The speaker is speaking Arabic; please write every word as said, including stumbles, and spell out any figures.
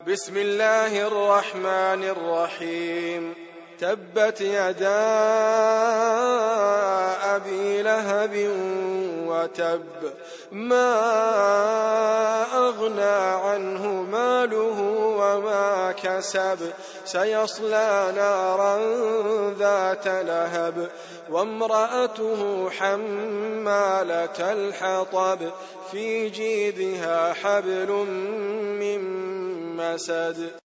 بسم الله الرحمن الرحيم. تبت يدا أبي لهب وتب، ما أغنى عنه ماله وما كسب، سيصلى نارا ذات لهب، وامرأته حمالة الحطب، في جيدها حبل من مسد.